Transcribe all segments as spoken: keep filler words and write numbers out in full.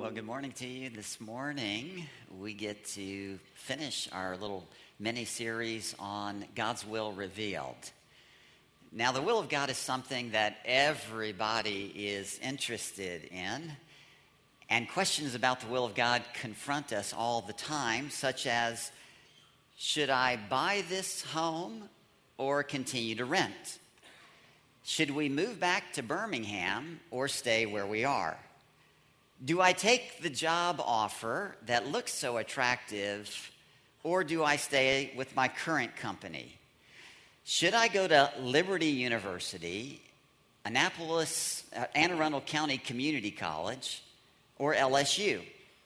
Well, good morning to you. This morning, we get to finish our little mini-series on God's will revealed. Now, the will of God is something that everybody is interested in, and questions about the will of God confront us all the time, such as, should I buy this home or continue to rent? Should we move back to Birmingham or stay where we are? Do I take the job offer that looks so attractive, or do I stay with my current company? Should I go to Liberty University, Annapolis, uh, Anne Arundel County Community College, or L S U?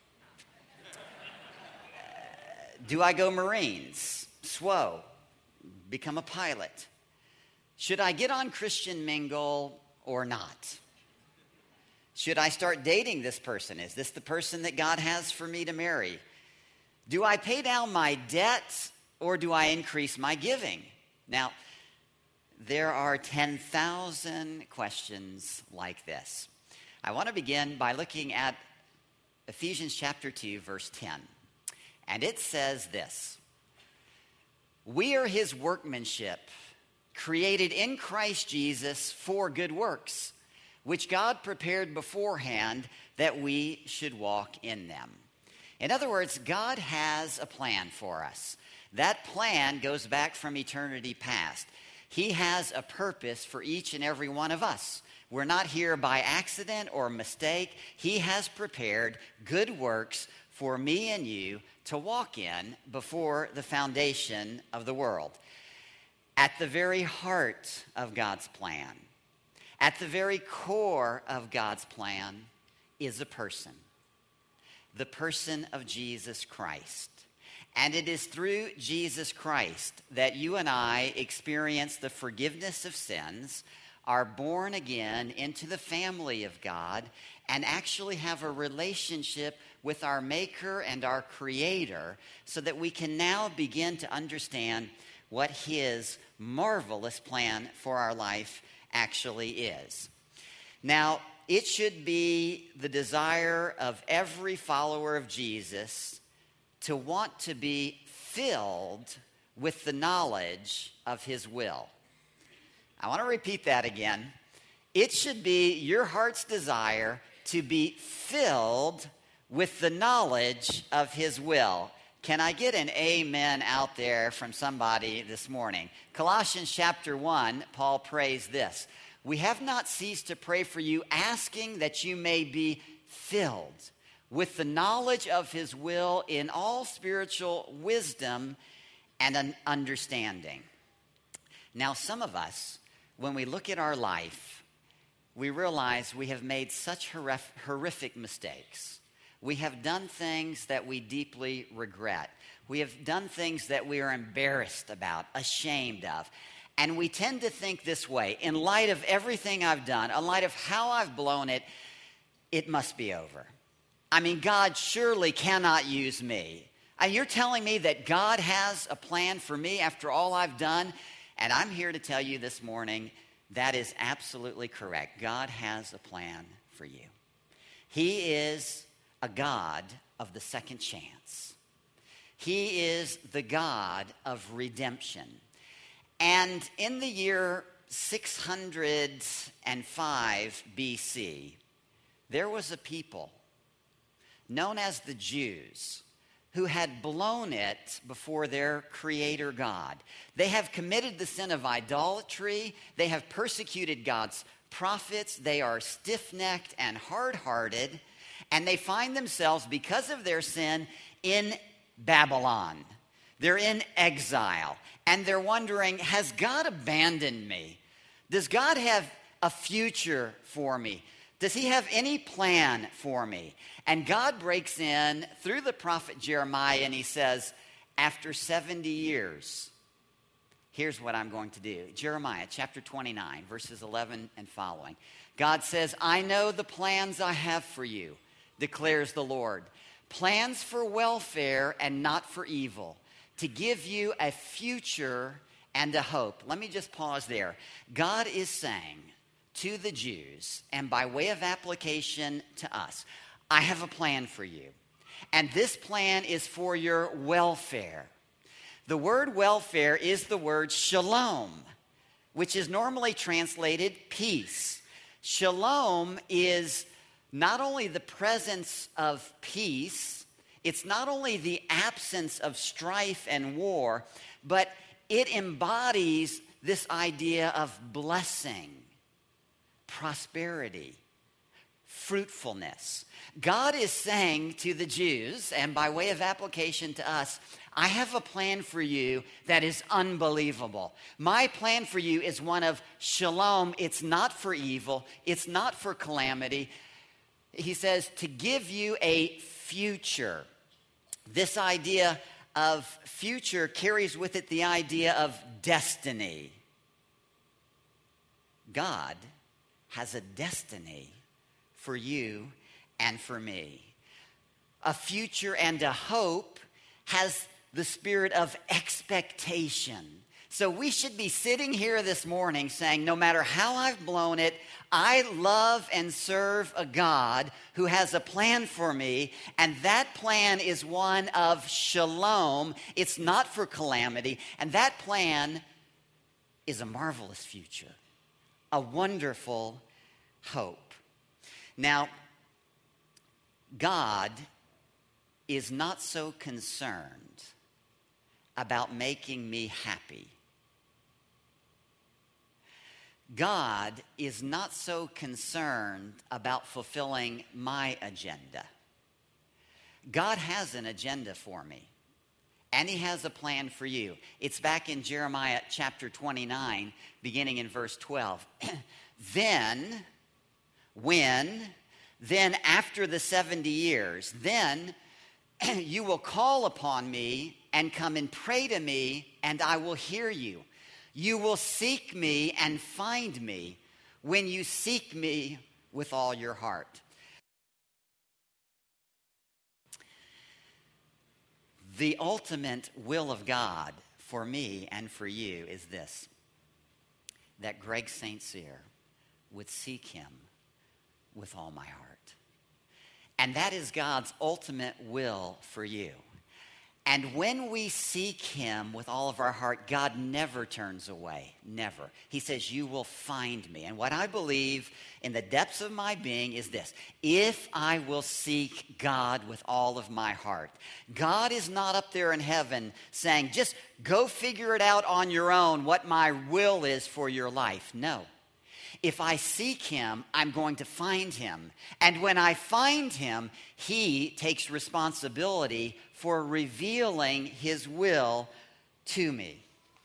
Do I go Marines, S W O, become a pilot? Should I get on Christian Mingle or not? Should I start dating this person? Is this the person that God has for me to marry? Do I pay down my debt or do I increase my giving? Now, there are ten thousand questions like this. I want to begin by looking at Ephesians chapter two, verse ten. And it says this: we are his workmanship, created in Christ Jesus for good works, which God prepared beforehand that we should walk in them. In other words, God has a plan for us. That plan goes back from eternity past. He has a purpose for each and every one of us. We're not here by accident or mistake. He has prepared good works for me and you to walk in before the foundation of the world. At the very heart of God's plan, at the very core of God's plan, is a person, the person of Jesus Christ. And it is through Jesus Christ that you and I experience the forgiveness of sins, are born again into the family of God, and actually have a relationship with our Maker and our Creator, so that we can now begin to understand what His marvelous plan for our life actually is. Now, it should be the desire of every follower of Jesus to want to be filled with the knowledge of His will. I want to repeat that again. It should be your heart's desire to be filled with the knowledge of His will. Can I get an amen out there from somebody this morning? Colossians chapter one, Paul prays this: we have not ceased to pray for you, asking that you may be filled with the knowledge of His will in all spiritual wisdom and an understanding. Now, some of us, when we look at our life, we realize we have made such horrific, horrific mistakes. We have done things that we deeply regret. We have done things that we are embarrassed about, ashamed of. And we tend to think this way: in light of everything I've done, in light of how I've blown it, it must be over. I mean, God surely cannot use me. And you're telling me that God has a plan for me after all I've done? And I'm here to tell you this morning, that is absolutely correct. God has a plan for you. He is a God of the second chance. He is the God of redemption. And in the year six hundred five B C, there was a people known as the Jews who had blown it before their Creator God. They have committed the sin of idolatry. They have persecuted God's prophets. They are stiff-necked and hard-hearted. And they find themselves, because of their sin, in Babylon. They're in exile. And they're wondering, has God abandoned me? Does God have a future for me? Does He have any plan for me? And God breaks in through the prophet Jeremiah, and He says, after seventy years, here's what I'm going to do. Jeremiah chapter twenty-nine, verses eleven and following. God says, I know the plans I have for you, declares the Lord. Plans for welfare and not for evil, to give you a future and a hope. Let me just pause there. God is saying to the Jews, and by way of application to us, I have a plan for you. And this plan is for your welfare. The word welfare is the word shalom, which is normally translated peace. Shalom is not only the presence of peace, it's not only the absence of strife and war, but it embodies this idea of blessing, prosperity, fruitfulness. God is saying to the Jews, and by way of application to us, I have a plan for you that is unbelievable. My plan for you is one of shalom. It's not for evil. It's not for calamity. He says to give you a future. This idea of future carries with it the idea of destiny. God has a destiny for you and for me. A future and a hope has the spirit of expectation. So we should be sitting here this morning saying, no matter how I've blown it, I love and serve a God who has a plan for me, and that plan is one of shalom. It's not for calamity, and that plan is a marvelous future, a wonderful hope. Now, God is not so concerned about making me happy. God is not so concerned about fulfilling my agenda. God has an agenda for me, and he has a plan for you. It's back in Jeremiah chapter twenty-nine, beginning in verse twelve. Then, when, then after the seventy years, then you will call upon me and come and pray to me, and I will hear you. You will seek me and find me when you seek me with all your heart. The ultimate will of God for me and for you is this: that Greg Saint Cyr would seek him with all my heart. And that is God's ultimate will for you. And when we seek him with all of our heart, God never turns away, never. He says, you will find me. And what I believe in the depths of my being is this: if I will seek God with all of my heart. God is not up there in heaven saying, just go figure it out on your own what my will is for your life. No. If I seek him, I'm going to find him. And when I find him, he takes responsibility for revealing his will to me.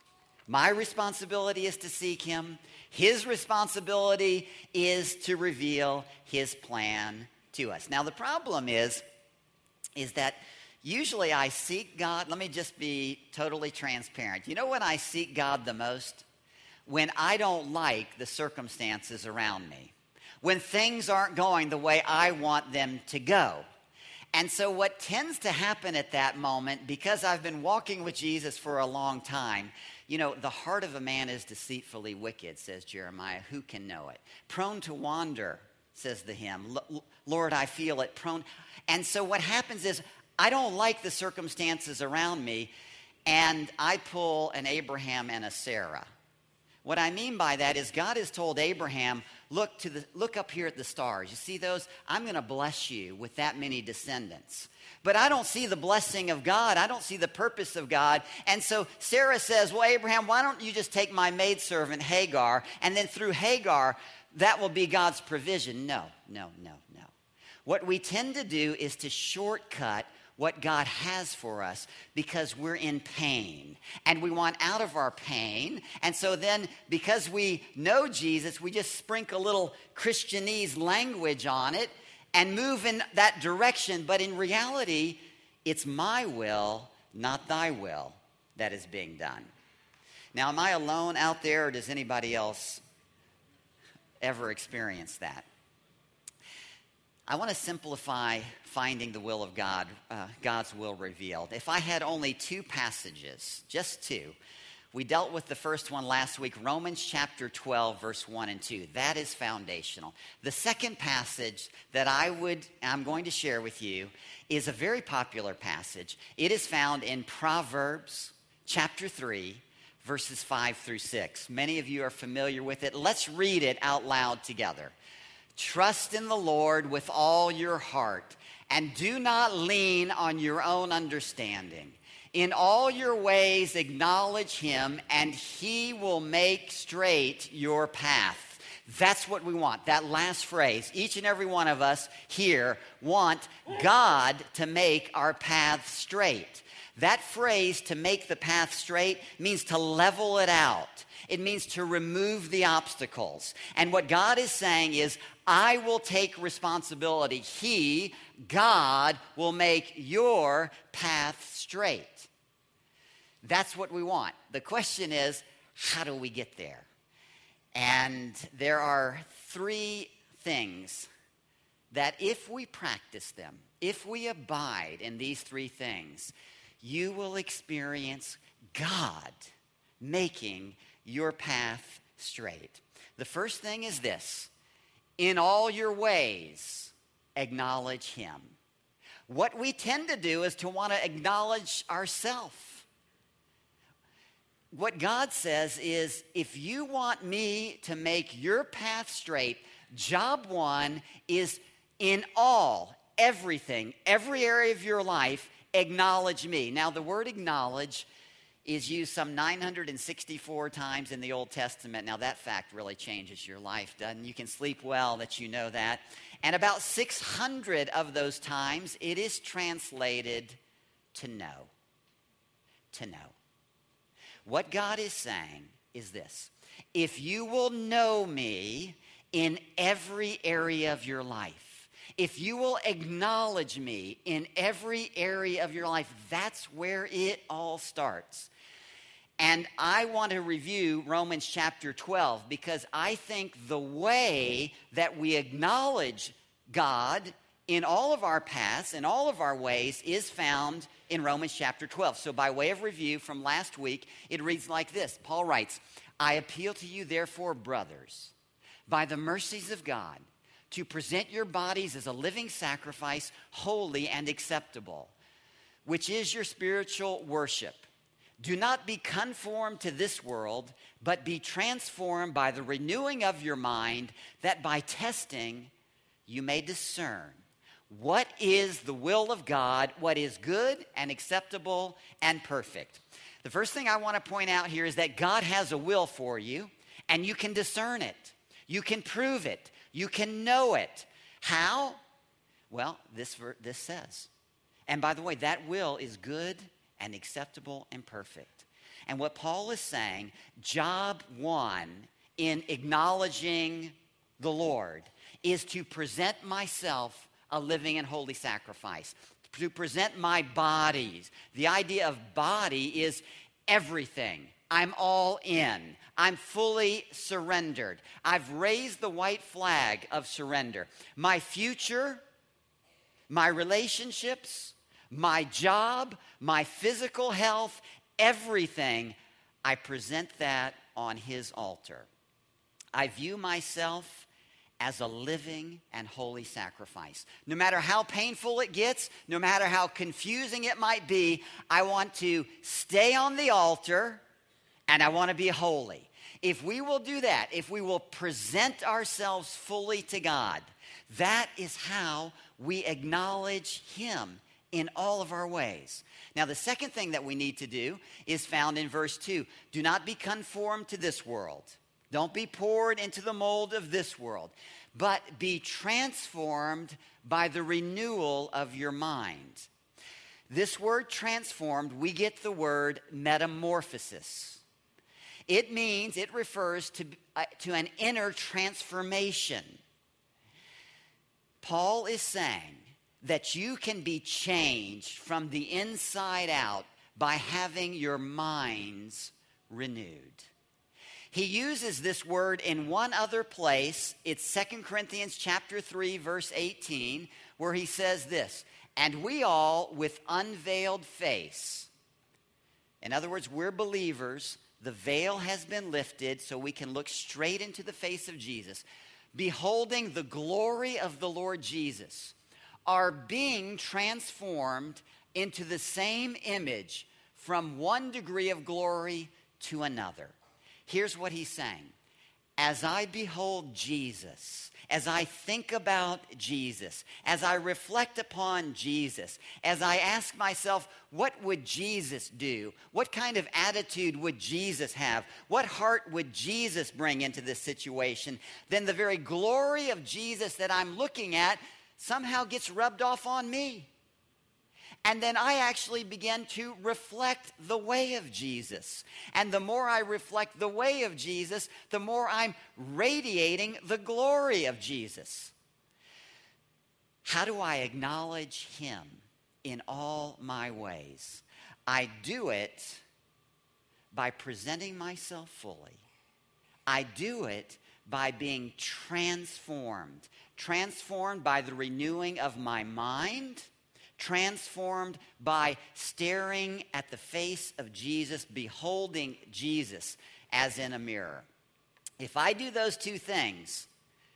My responsibility is to seek him. His responsibility is to reveal his plan to us. Now, the problem is, is that usually I seek God. Let me just be totally transparent. You know when I seek God the most? When I don't like the circumstances around me. When things aren't going the way I want them to go. And so what tends to happen at that moment, because I've been walking with Jesus for a long time, you know, the heart of a man is deceitfully wicked, says Jeremiah. Who can know it? Prone to wander, says the hymn. Lord, I feel it. Prone. And so what happens is I don't like the circumstances around me, and I pull an Abraham and a Sarah. What I mean by that is God has told Abraham, look to the look up here at the stars. You see those? I'm going to bless you with that many descendants. But I don't see the blessing of God. I don't see the purpose of God. And so Sarah says, well, Abraham, why don't you just take my maidservant Hagar, and then through Hagar, that will be God's provision. No, no, no, no. What we tend to do is to shortcut what God has for us because we're in pain and we want out of our pain. And so then because we know Jesus, we just sprinkle a little Christianese language on it and move in that direction. But in reality, it's my will, not thy will, that is being done. Now, am I alone out there, or does anybody else ever experience that? I want to simplify finding the will of God, uh, God's will revealed. If I had only two passages, just two, We dealt with the first one last week, Romans chapter twelve, verse one and two. That is foundational. The second passage that I would, I'm going to share with you is a very popular passage. It is found in Proverbs chapter three, verses five through six. Many of you are familiar with it. Let's read it out loud together. Trust in the Lord with all your heart, and do not lean on your own understanding. In all your ways acknowledge him, and he will make straight your path. That's what we want. That last phrase. Each and every one of us here want God to make our path straight. That phrase, to make the path straight, means to level it out. It means to remove the obstacles. And what God is saying is, I will take responsibility. He, God, will make your path straight. That's what we want. The question is, how do we get there? And there are three things that if we practice them, if we abide in these three things, you will experience God making your path straight. The first thing is this: in all your ways, acknowledge him. What we tend to do is to want to acknowledge ourselves. What God says is, if you want me to make your path straight, job one is in all, everything, every area of your life, acknowledge me. Now, the word acknowledge is used some nine hundred sixty-four times in the Old Testament. Now, that fact really changes your life, doesn't it? You can sleep well that you know that. And about six hundred of those times, it is translated to know. To know. What God is saying is this: if you will know me in every area of your life, if you will acknowledge me in every area of your life, that's where it all starts. And I want to review Romans chapter twelve, because I think the way that we acknowledge God in all of our paths, in all of our ways, is found in Romans chapter twelve. So by way of review from last week, it reads like this. Paul writes, I appeal to you, therefore, brothers, by the mercies of God, to present your bodies as a living sacrifice, holy and acceptable, which is your spiritual worship. Do not be conformed to this world, but be transformed by the renewing of your mind, that by testing you may discern what is the will of God, what is good and acceptable and perfect. The first thing I want to point out here is that God has a will for you, and you can discern it. You can prove it. You can know it. How? Well, this, this says. And by the way, that will is good and acceptable and perfect. And what Paul is saying, job one in acknowledging the Lord is to present myself a living and holy sacrifice, to present my bodies. The idea of body is everything. I'm all in. I'm fully surrendered. I've raised the white flag of surrender. My future, my relationships, my job, my physical health, everything, I present that on his altar. I view myself as a living and holy sacrifice. No matter how painful it gets, no matter how confusing it might be, I want to stay on the altar and I want to be holy. If we will do that, if we will present ourselves fully to God, that is how we acknowledge him in all of our ways. Now, the second thing that we need to do is found in verse two. Do not be conformed to this world. Don't be poured into the mold of this world, but be transformed by the renewal of your mind. This word transformed, we get the word metamorphosis. It means, it refers to, uh, to an inner transformation. Paul is saying that you can be changed from the inside out by having your minds renewed. He uses this word in one other place. It's Second Corinthians chapter three, verse eighteen, where he says this, and we all with unveiled face. In other words, we're believers. The veil has been lifted so we can look straight into the face of Jesus, beholding the glory of the Lord Jesus, are being transformed into the same image from one degree of glory to another. Here's what he's saying. As I behold Jesus, as I think about Jesus, as I reflect upon Jesus, as I ask myself, what would Jesus do? What kind of attitude would Jesus have? What heart would Jesus bring into this situation? Then the very glory of Jesus that I'm looking at somehow gets rubbed off on me. And then I actually begin to reflect the way of Jesus. And the more I reflect the way of Jesus, the more I'm radiating the glory of Jesus. How do I acknowledge him in all my ways? I do it by presenting myself fully. I do it by being transformed. Transformed by the renewing of my mind. Transformed by staring at the face of Jesus, beholding Jesus as in a mirror. If I do those two things,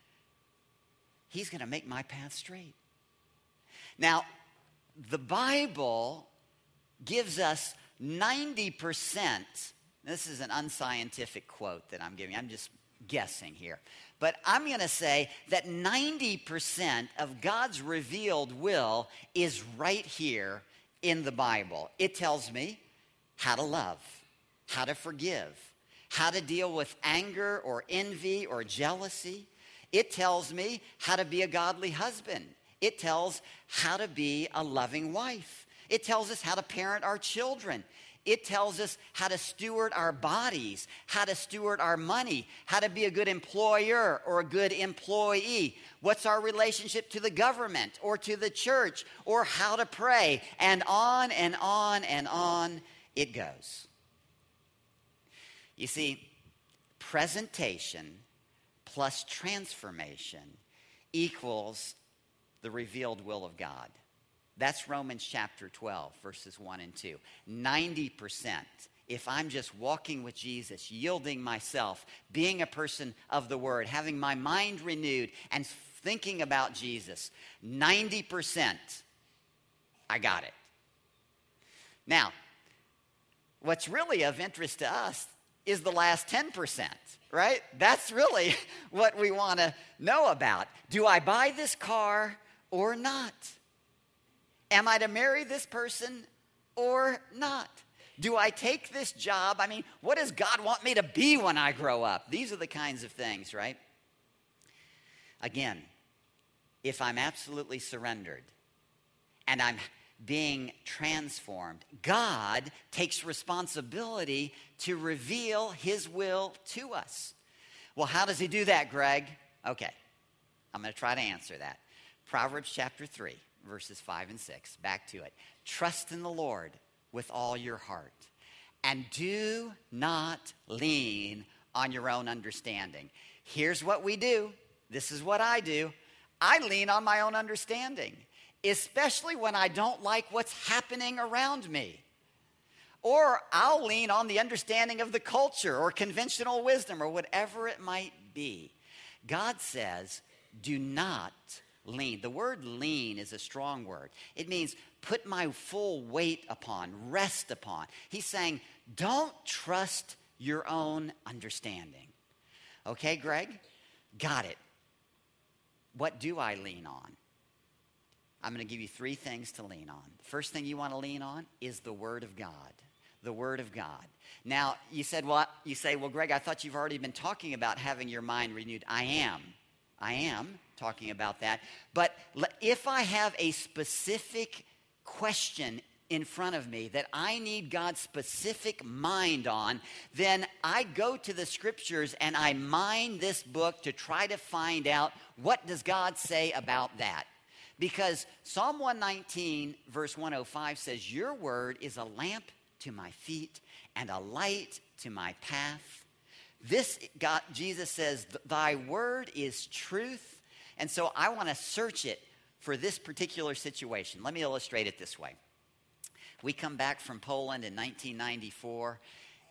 he's going to make my path straight. Now, the Bible gives us ninety percent. This is an unscientific quote that I'm giving. I'm just guessing here. But I'm going to say that ninety percent of God's revealed will is right here in the Bible. It tells me how to love, how to forgive, how to deal with anger or envy or jealousy. It tells me how to be a godly husband. It tells how to be a loving wife. It tells us how to parent our children. It tells us how to steward our bodies, how to steward our money, how to be a good employer or a good employee. What's our relationship to the government or to the church, or how to pray, and on and on and on it goes. You see, presentation plus transformation equals the revealed will of God. That's Romans chapter twelve, verses one and two. ninety percent, if I'm just walking with Jesus, yielding myself, being a person of the Word, having my mind renewed and thinking about Jesus, ninety percent, I got it. Now, what's really of interest to us is the last ten percent, right? That's really what we want to know about. Do I buy this car or not? Am I to marry this person or not? Do I take this job? I mean, what does God want me to be when I grow up? These are the kinds of things, right? Again, if I'm absolutely surrendered and I'm being transformed, God takes responsibility to reveal his will to us. Well, how does he do that, Greg? Okay, I'm going to try to answer that. Proverbs chapter three. Verses five and six. Back to it. Trust in the Lord with all your heart, and do not lean on your own understanding. Here's what we do. This is what I do. I lean on my own understanding, especially when I don't like what's happening around me. Or I'll lean on the understanding of the culture or conventional wisdom or whatever it might be. God says, do not lean. The word lean is a strong word. It means put my full weight upon, rest upon. He's saying, don't trust your own understanding. Okay, Greg? Got it. What do I lean on? I'm going to give you three things to lean on. The first thing you want to lean on is the Word of God. The Word of God. Now, you said, well, you say, well, Greg, I thought you've already been talking about having your mind renewed. I am. I am talking about that. But if I have a specific question in front of me that I need God's specific mind on, then I go to the scriptures and I mine this book to try to find out, what does God say about that? Because Psalm one nineteen verse one oh five says, your word is a lamp to my feet and a light to my path. This, God, Jesus says, thy word is truth. And so I want to search it for this particular situation. Let me illustrate it this way. We come back from Poland in nineteen ninety-four,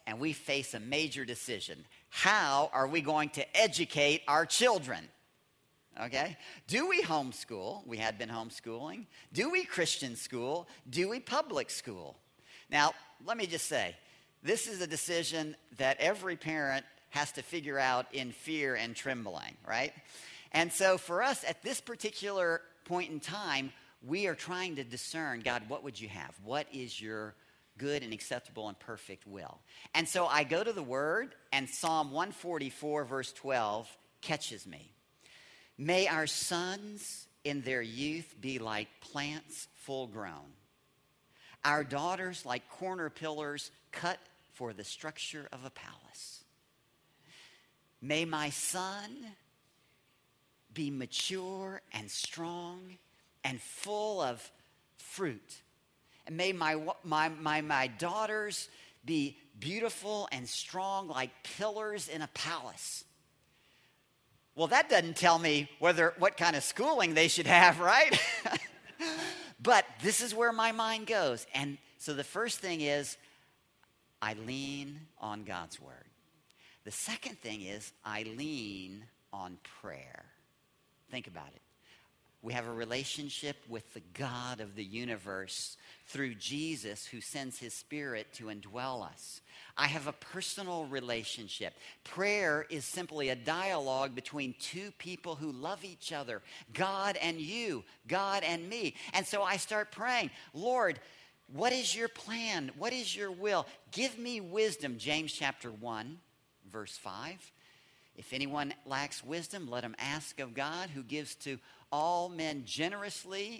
and we face a major decision. How are we going to educate our children? Okay? Do we homeschool? We had been homeschooling. Do we Christian school? Do we public school? Now, let me just say, this is a decision that every parent has to figure out in fear and trembling, right? And so for us, at this particular point in time, we are trying to discern, God, what would you have? What is your good and acceptable and perfect will? And so I go to the Word, and Psalm one forty-four, verse twelve, catches me. May our sons in their youth be like plants full grown, our daughters like corner pillars cut for the structure of a palace. May my son be mature and strong and full of fruit. And may my, my, my, my daughters be beautiful and strong like pillars in a palace. Well, that doesn't tell me whether what kind of schooling they should have, right? But this is where my mind goes. And so the first thing is, I lean on God's word. The second thing is, I lean on prayer. Think about it. We have a relationship with the God of the universe through Jesus, who sends his Spirit to indwell us. I have a personal relationship. Prayer is simply a dialogue between two people who love each other, God and you, God and me. And so I start praying, Lord, what is your plan? What is your will? Give me wisdom. James chapter one, verse five. If anyone lacks wisdom, let him ask of God, who gives to all men generously.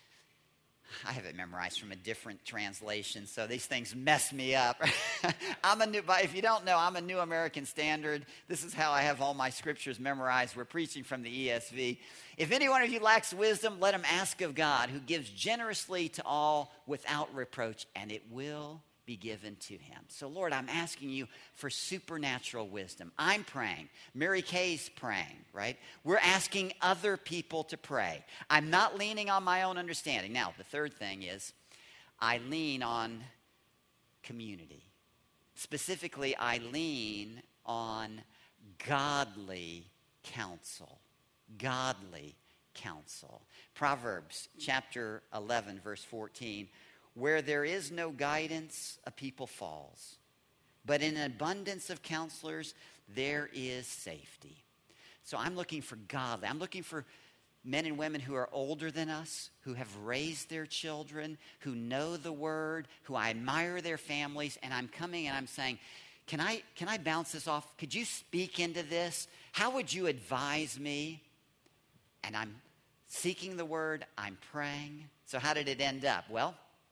I have it memorized from a different translation, so these things mess me up. I'm a new, if you don't know, I'm a New American Standard. This is how I have all my scriptures memorized. We're preaching from the E S V. If any one of you lacks wisdom, let him ask of God, who gives generously to all without reproach, and it will be given to him. So, Lord, I'm asking you for supernatural wisdom. I'm praying. Mary Kay's praying, right? We're asking other people to pray. I'm not leaning on my own understanding. Now, the third thing is I lean on community. Specifically, I lean on godly counsel. Godly counsel. Proverbs chapter eleven, verse fourteen. Where there is no guidance, a people falls. But in an abundance of counselors, there is safety. So I'm looking for godly. I'm looking for men and women who are older than us, who have raised their children, who know the word, who I admire their families. And I'm coming and I'm saying, can I, can I bounce this off? Could you speak into this? How would you advise me? And I'm seeking the word. I'm praying. So how did it end up? Well,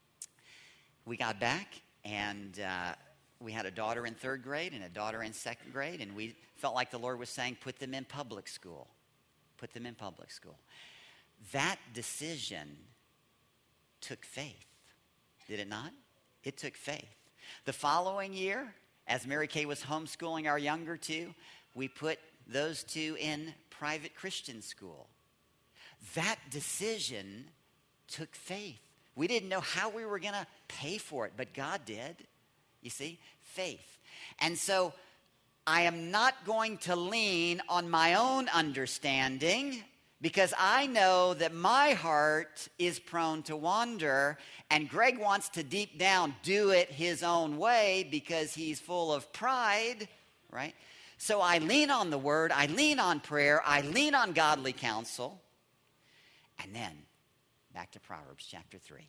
we got back, and uh, we had a daughter in third grade and a daughter in second grade, and we felt like the Lord was saying, put them in public school. Put them in public school. That decision took faith, did it not? It took faith. The following year, as Mary Kay was homeschooling our younger two, we put those two in private Christian school. That decision took faith. We didn't know how we were going to pay for it, but God did. You see, faith. And so I am not going to lean on my own understanding, because I know that my heart is prone to wander, and Greg wants to deep down do it his own way because he's full of pride, right? So I lean on the word, I lean on prayer, I lean on godly counsel, and then back to Proverbs chapter three.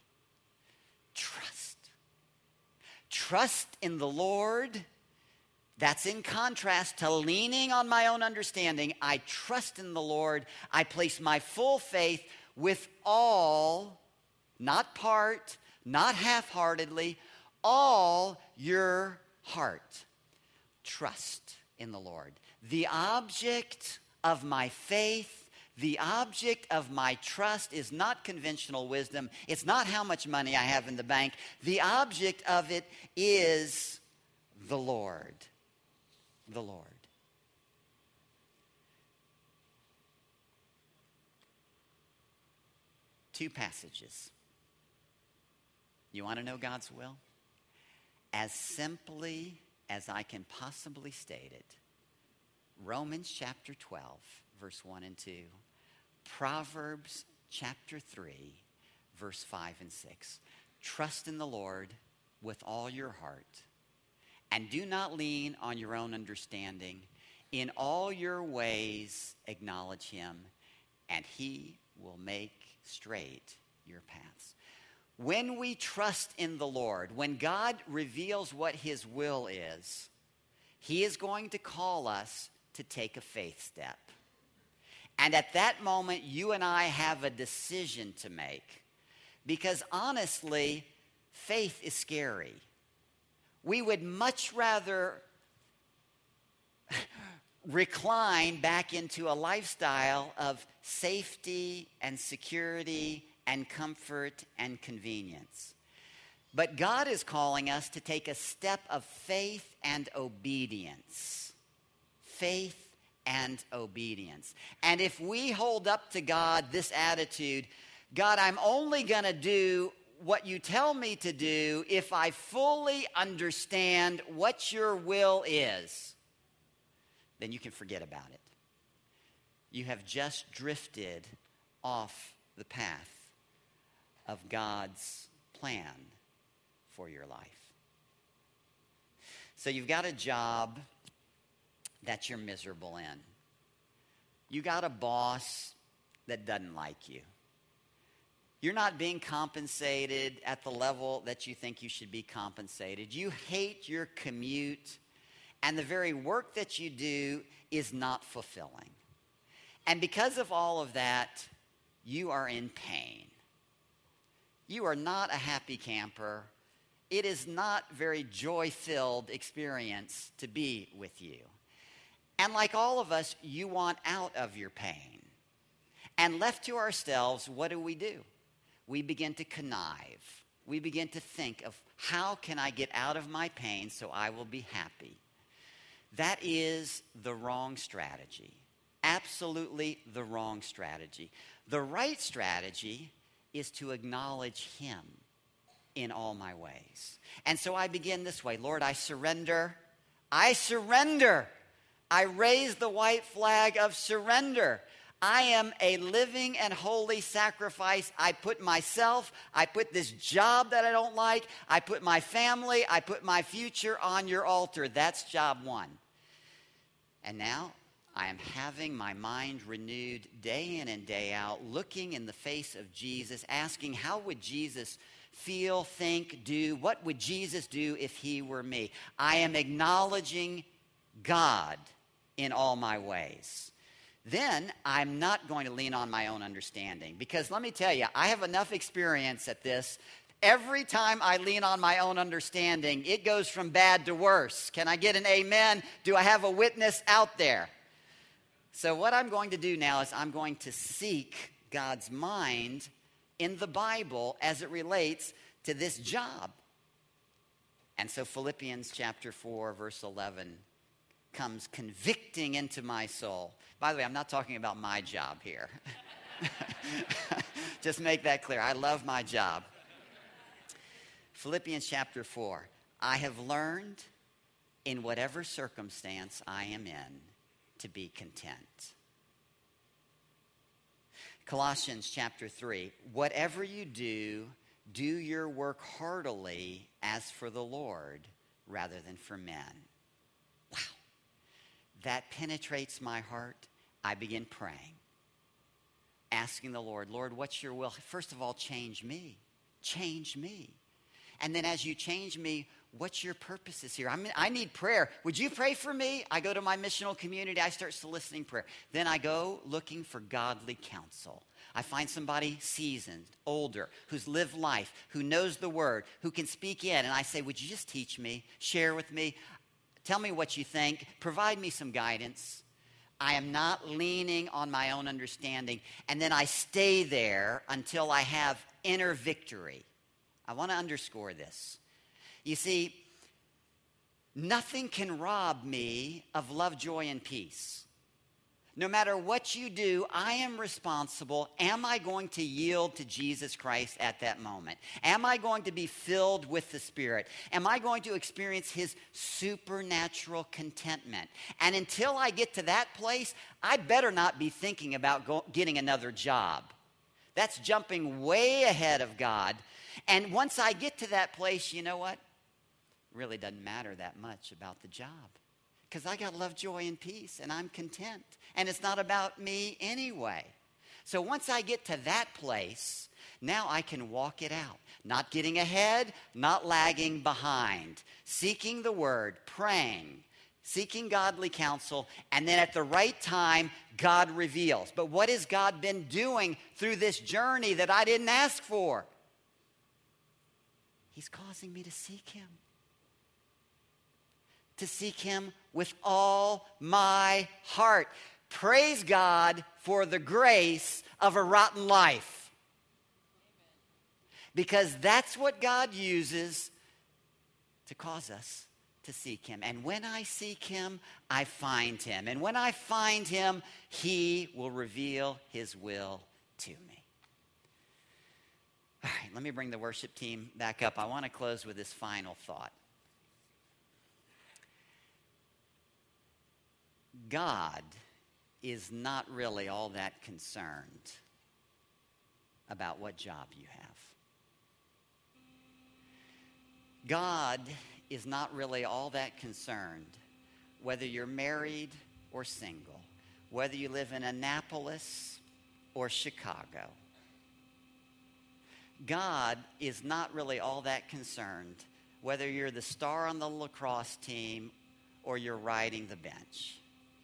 Trust. Trust in the Lord. That's in contrast to leaning on my own understanding. I trust in the Lord. I place my full faith with all, not part, not half-heartedly, all your heart. Trust in the Lord. The object of my faith, the object of my trust is not conventional wisdom. It's not how much money I have in the bank. The object of it is the Lord. The Lord. Two passages. You want to know God's will? As simply as I can possibly state it. Romans chapter twelve, verse one and two. Proverbs chapter three, verse five and six. Trust in the Lord with all your heart, and do not lean on your own understanding. In all your ways acknowledge him, and he will make straight your paths. When we trust in the Lord, when God reveals what his will is, he is going to call us to take a faith step. And at that moment, you and I have a decision to make. Because honestly, faith is scary. We would much rather recline back into a lifestyle of safety and security and comfort and convenience. But God is calling us to take a step of faith and obedience. Faith and obedience. And if we hold up to God this attitude, God, I'm only going to do what you tell me to do if I fully understand what your will is, then you can forget about it. You have just drifted off the path of God's plan for your life. So you've got a job that you're miserable in. You got a boss that doesn't like you. You're not being compensated at the level that you think you should be compensated. You hate your commute, and the very work that you do is not fulfilling. And because of all of that, you are in pain. You are not a happy camper. It is not very joy-filled experience to be with you. And like all of us, you want out of your pain. And left to ourselves, what do we do? We begin to connive. We begin to think of how can I get out of my pain so I will be happy. That is the wrong strategy. Absolutely the wrong strategy. The right strategy is to acknowledge him in all my ways. And so I begin this way. Lord, I surrender. I surrender. I raise the white flag of surrender. I am a living and holy sacrifice. I put myself, I put this job that I don't like, I put my family, I put my future on your altar. That's job one. And now I am having my mind renewed day in and day out, looking in the face of Jesus, asking how would Jesus feel, think, do? What would Jesus do if he were me? I am acknowledging God in all my ways. Then I'm not going to lean on my own understanding. Because let me tell you, I have enough experience at this. Every time I lean on my own understanding, it goes from bad to worse. Can I get an amen? Do I have a witness out there? So what I'm going to do now is I'm going to seek God's mind in the Bible as it relates to this job. And so Philippians chapter four, verse eleven comes convicting into my soul. By the way, I'm not talking about my job here. Just make that clear. I love my job. Philippians chapter four. I have learned in whatever circumstance I am in to be content. Colossians chapter three. Whatever you do, do your work heartily as for the Lord rather than for men. Wow. That penetrates my heart. I begin praying, asking the Lord, Lord, what's your will? First of all, change me. Change me. And then as you change me, what's your purposes here? I mean, I need prayer. Would you pray for me? I go to my missional community. I start soliciting prayer. Then I go looking for godly counsel. I find somebody seasoned, older, who's lived life, who knows the word, who can speak in. And I say, would you just teach me, share with me, tell me what you think, provide me some guidance. I am not leaning on my own understanding. And then I stay there until I have inner victory. I want to underscore this. You see, nothing can rob me of love, joy, and peace. No matter what you do, I am responsible. Am I going to yield to Jesus Christ at that moment? Am I going to be filled with the Spirit? Am I going to experience his supernatural contentment? And until I get to that place, I better not be thinking about go- getting another job. That's jumping way ahead of God. And once I get to that place, you know what? It really doesn't matter that much about the job. Because I got love, joy, and peace, and I'm content. And it's not about me anyway. So once I get to that place, now I can walk it out. Not getting ahead, not lagging behind. Seeking the word, praying, seeking godly counsel, and then at the right time, God reveals. But what has God been doing through this journey that I didn't ask for? He's causing me to seek him. To seek him with all my heart. Praise God for the grace of a rotten life. Because that's what God uses to cause us to seek him. And when I seek him, I find him. And when I find him, he will reveal his will to me. All right, let me bring the worship team back up. I want to close with this final thought. God is not really all that concerned about what job you have. God is not really all that concerned whether you're married or single, whether you live in Annapolis or Chicago. God is not really all that concerned whether you're the star on the lacrosse team or you're riding the bench.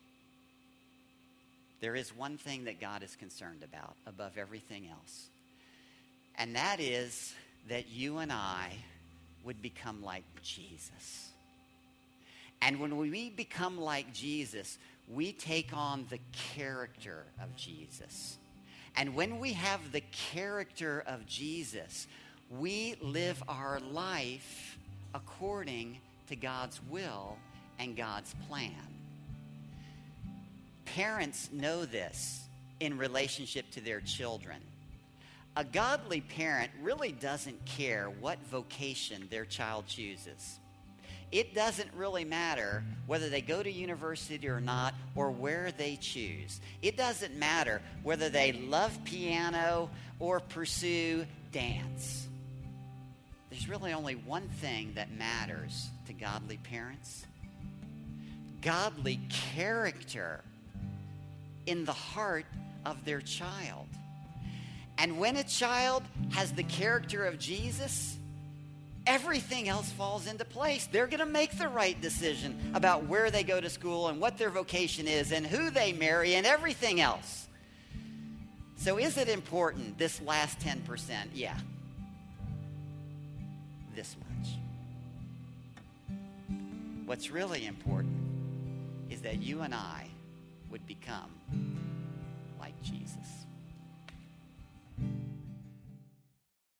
There is one thing that God is concerned about above everything else. And that is that you and I would become like Jesus. And when we become like Jesus, we take on the character of Jesus. And when we have the character of Jesus, we live our life according to God's will and God's plan. Parents know this in relationship to their children. A godly parent really doesn't care what vocation their child chooses. It doesn't really matter whether they go to university or not or where they choose. It doesn't matter whether they love piano or pursue dance. There's really only one thing that matters to godly parents. Godly character in the heart of their child. And when a child has the character of Jesus, everything else falls into place. They're going to make the right decision about where they go to school and what their vocation is and who they marry and everything else. So is it important, this last ten percent? Yeah. This much. What's really important is that you and I would become like Jesus.